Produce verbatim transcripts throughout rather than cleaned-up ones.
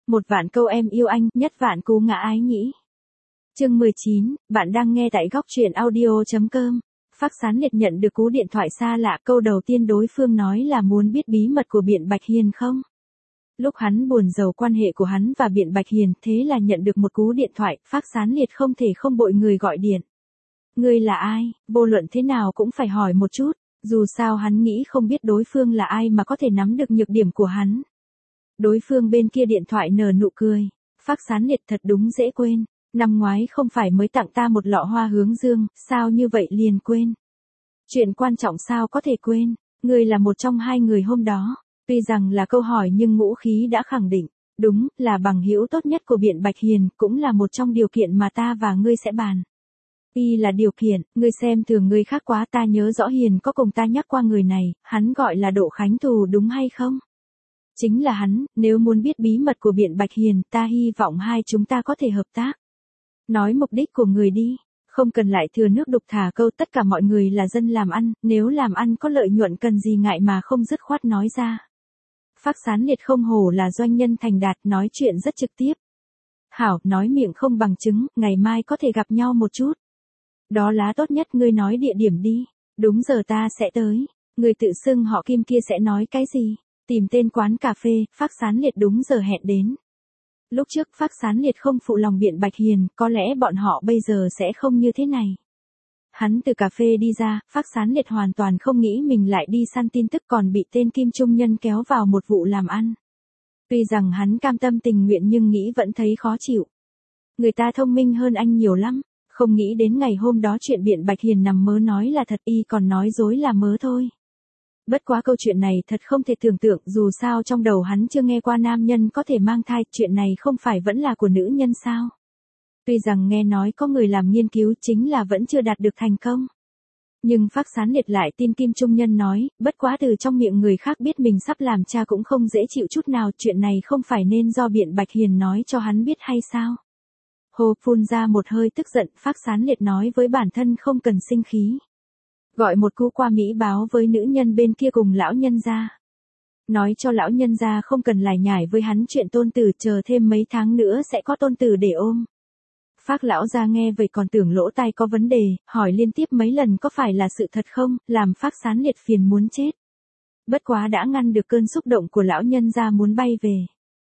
Một vạn câu em yêu anh, nhất vạn cú ngã ái nhĩ. Chương mười chín, bạn đang nghe tại góc truyện audio chấm com. Phác Sán Liệt nhận được cú điện thoại xa lạ, câu đầu tiên đối phương nói là muốn biết bí mật của Biện Bạch Hiền không? Lúc hắn buồn rầu quan hệ của hắn và Biện Bạch Hiền, thế là nhận được một cú điện thoại, Phác Sán Liệt không thể không bội người gọi điện. Ngươi là ai, vô luận thế nào cũng phải hỏi một chút, dù sao hắn nghĩ không biết đối phương là ai mà có thể nắm được nhược điểm của hắn. Đối phương bên kia điện thoại nở nụ cười, Phác Sán Liệt thật đúng dễ quên, năm ngoái không phải mới tặng ta một lọ hoa hướng dương, sao như vậy liền quên. Chuyện quan trọng sao có thể quên, ngươi là một trong hai người hôm đó, tuy rằng là câu hỏi nhưng ngũ khí đã khẳng định, đúng, là bằng hữu tốt nhất của Biện Bạch Hiền, cũng là một trong điều kiện mà ta và ngươi sẽ bàn. Y là điều kiện, ngươi xem thường người khác quá, ta nhớ rõ Hiền có cùng ta nhắc qua người này, hắn gọi là Độ Khánh Thù đúng hay không? Chính là hắn, nếu muốn biết bí mật của Biện Bạch Hiền, ta hy vọng hai chúng ta có thể hợp tác. Nói mục đích của người đi, không cần lại thừa nước đục thả câu, tất cả mọi người là dân làm ăn, nếu làm ăn có lợi nhuận cần gì ngại mà không dứt khoát nói ra. Phác Sán Liệt không hổ là doanh nhân thành đạt, nói chuyện rất trực tiếp. Hảo, nói miệng không bằng chứng, ngày mai có thể gặp nhau một chút. Đó lá tốt nhất, ngươi nói địa điểm đi, đúng giờ ta sẽ tới, người tự xưng họ Kim kia sẽ nói cái gì, tìm tên quán cà phê, Phác Sán Liệt đúng giờ hẹn đến. Lúc trước Phác Sán Liệt không phụ lòng Biện Bạch Hiền, có lẽ bọn họ bây giờ sẽ không như thế này. Hắn từ cà phê đi ra, Phác Sán Liệt hoàn toàn không nghĩ mình lại đi săn tin tức còn bị tên Kim Trung Nhân kéo vào một vụ làm ăn. Tuy rằng hắn cam tâm tình nguyện nhưng nghĩ vẫn thấy khó chịu. Người ta thông minh hơn anh nhiều lắm, không nghĩ đến ngày hôm đó chuyện Biện Bạch Hiền nằm mơ nói là thật, y còn nói dối là mớ thôi. Bất quá câu chuyện này thật không thể tưởng tượng, dù sao trong đầu hắn chưa nghe qua nam nhân có thể mang thai, chuyện này không phải vẫn là của nữ nhân sao? Tuy rằng nghe nói có người làm nghiên cứu, chính là vẫn chưa đạt được thành công. Nhưng Phác Sán Liệt lại tin Kim Trung Nhân nói, bất quá từ trong miệng người khác biết mình sắp làm cha cũng không dễ chịu chút nào, chuyện này không phải nên do Biện Bạch Hiền nói cho hắn biết hay sao? Hồ phun ra một hơi tức giận, Phác Sán Liệt nói với bản thân không cần sinh khí. Gọi một cú qua Mỹ báo với nữ nhân bên kia cùng lão nhân gia. Nói cho lão nhân gia không cần lải nhải với hắn chuyện tôn tử, chờ thêm mấy tháng nữa sẽ có tôn tử để ôm. Phác lão gia nghe vậy còn tưởng lỗ tai có vấn đề, hỏi liên tiếp mấy lần có phải là sự thật không, làm Phác Sán Liệt phiền muốn chết. Bất quá đã ngăn được cơn xúc động của lão nhân gia muốn bay về.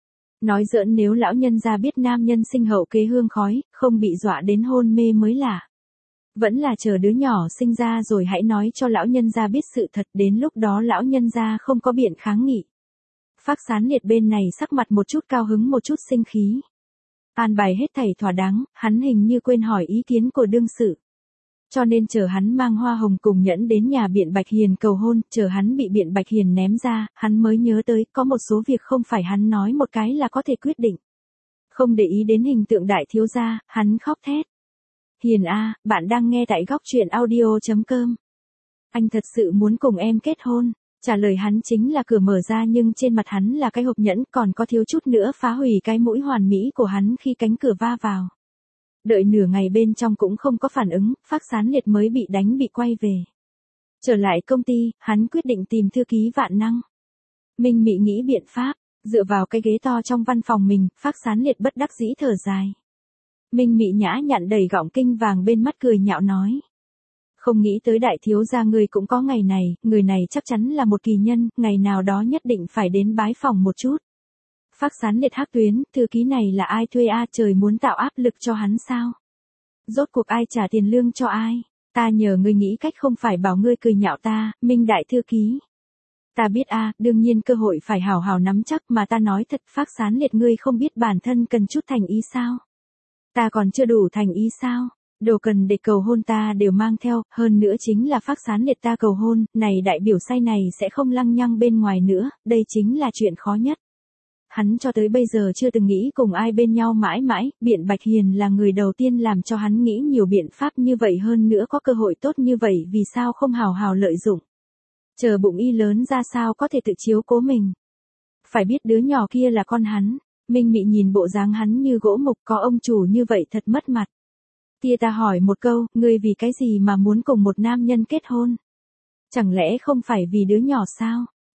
Nói giỡn, nếu lão nhân gia biết nam nhân sinh hậu kế hương khói, không bị dọa đến hôn mê mới lạ. Vẫn là chờ đứa nhỏ sinh ra rồi hãy nói cho lão nhân gia biết sự thật, đến lúc đó lão nhân gia không có biện kháng nghị. Phác Sán Liệt bên này sắc mặt một chút cao hứng một chút sinh khí. An bài hết thảy thỏa đáng, hắn hình như quên hỏi ý kiến của đương sự. Cho nên chờ hắn mang hoa hồng cùng nhẫn đến nhà Biện Bạch Hiền cầu hôn, chờ hắn bị Biện Bạch Hiền ném ra, hắn mới nhớ tới có một số việc không phải hắn nói một cái là có thể quyết định. Không để ý đến hình tượng đại thiếu gia, hắn khóc thét. Hiền a, bạn đang nghe tại góc truyện audio chấm com. Anh thật sự muốn cùng em kết hôn. Trả lời hắn chính là cửa mở ra nhưng trên mặt hắn là cái hộp nhẫn, còn có thiếu chút nữa phá hủy cái mũi hoàn mỹ của hắn khi cánh cửa va vào. Đợi nửa ngày bên trong cũng không có phản ứng, Phác Sán Liệt mới bị đánh bị quay về. Trở lại công ty, hắn quyết định tìm thư ký Vạn Năng. Minh Mị nghĩ biện pháp, dựa vào cái ghế to trong văn phòng mình, Phác Sán Liệt bất đắc dĩ thở dài. Minh Mị nhã nhặn đầy gọng kinh vàng bên mắt cười nhạo nói. Không nghĩ tới đại thiếu gia người cũng có ngày này, người này chắc chắn là một kỳ nhân, ngày nào đó nhất định phải đến bái phòng một chút. Phác Sán Liệt hắc tuyến, thư ký này là ai thuê a, trời muốn tạo áp lực cho hắn sao? Rốt cuộc ai trả tiền lương cho ai? Ta nhờ ngươi nghĩ cách, không phải bảo ngươi cười nhạo ta, Minh đại thư ký. Ta biết a, đương nhiên cơ hội phải hào hào nắm chắc, mà ta nói thật, Phác Sán Liệt ngươi không biết bản thân cần chút thành ý sao? Ta còn chưa đủ thành ý sao? Đồ cần để cầu hôn ta đều mang theo, hơn nữa chính là Phác Sán Liệt ta cầu hôn, này đại biểu say này sẽ không lăng nhăng bên ngoài nữa, đây chính là chuyện khó nhất. Hắn cho tới bây giờ chưa từng nghĩ cùng ai bên nhau mãi mãi, Biện Bạch Hiền là người đầu tiên làm cho hắn nghĩ nhiều biện pháp như vậy, hơn nữa có cơ hội tốt như vậy vì sao không hào hào lợi dụng. Chờ bụng y lớn ra sao có thể tự chiếu cố mình. Phải biết đứa nhỏ kia là con hắn, Minh Mị nhìn bộ dáng hắn như gỗ mục, có ông chủ như vậy thật mất mặt. Tia ta hỏi một câu, ngươi vì cái gì mà muốn cùng một nam nhân kết hôn? Chẳng lẽ không phải vì đứa nhỏ sao?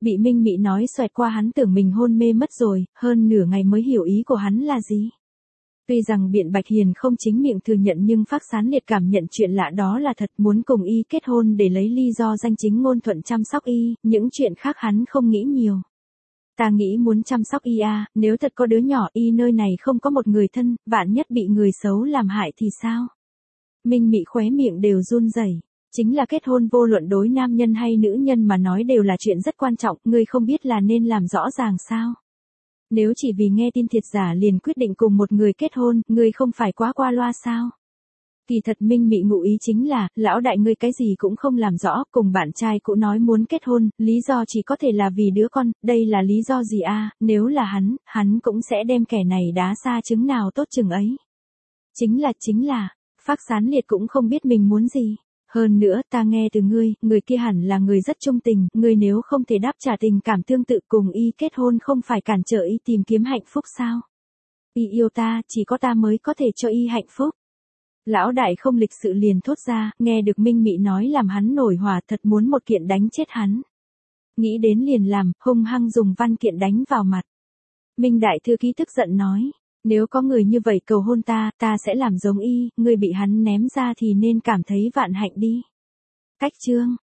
Bị Minh Mị nói xoẹt qua hắn tưởng mình hôn mê mất rồi, hơn nửa ngày mới hiểu ý của hắn là gì. Tuy rằng Biện Bạch Hiền không chính miệng thừa nhận nhưng Phác Sán Liệt cảm nhận chuyện lạ đó là thật, muốn cùng y kết hôn để lấy lý do danh chính ngôn thuận chăm sóc y, những chuyện khác hắn không nghĩ nhiều. Ta nghĩ muốn chăm sóc y à, nếu thật có đứa nhỏ y nơi này không có một người thân, vạn nhất bị người xấu làm hại thì sao? Minh Mị khóe miệng đều run rẩy. Chính là kết hôn vô luận đối nam nhân hay nữ nhân mà nói đều là chuyện rất quan trọng, ngươi không biết là nên làm rõ ràng sao? Nếu chỉ vì nghe tin thiệt giả liền quyết định cùng một người kết hôn, ngươi không phải quá qua loa sao? Kỳ thật Minh Mị ngụ ý chính là, lão đại ngươi cái gì cũng không làm rõ, cùng bạn trai cũ nói muốn kết hôn, lý do chỉ có thể là vì đứa con, đây là lý do gì a? Nếu là hắn, hắn cũng sẽ đem kẻ này đá xa trứng nào tốt chừng ấy. Chính là, chính là, Phác Sán Liệt cũng không biết mình muốn gì. Hơn nữa, ta nghe từ ngươi, người kia hẳn là người rất trung tình, ngươi nếu không thể đáp trả tình cảm tương tự cùng y kết hôn không phải cản trở y tìm kiếm hạnh phúc sao? Y yêu ta, chỉ có ta mới có thể cho y hạnh phúc. Lão đại không lịch sự liền thốt ra, nghe được Minh Mị nói làm hắn nổi hỏa, thật muốn một kiện đánh chết hắn. Nghĩ đến liền làm, hung hăng dùng văn kiện đánh vào mặt. Minh đại thư ký tức giận nói, nếu có người như vậy cầu hôn ta, ta sẽ làm giống y, ngươi bị hắn ném ra thì nên cảm thấy vạn hạnh đi. Cách chương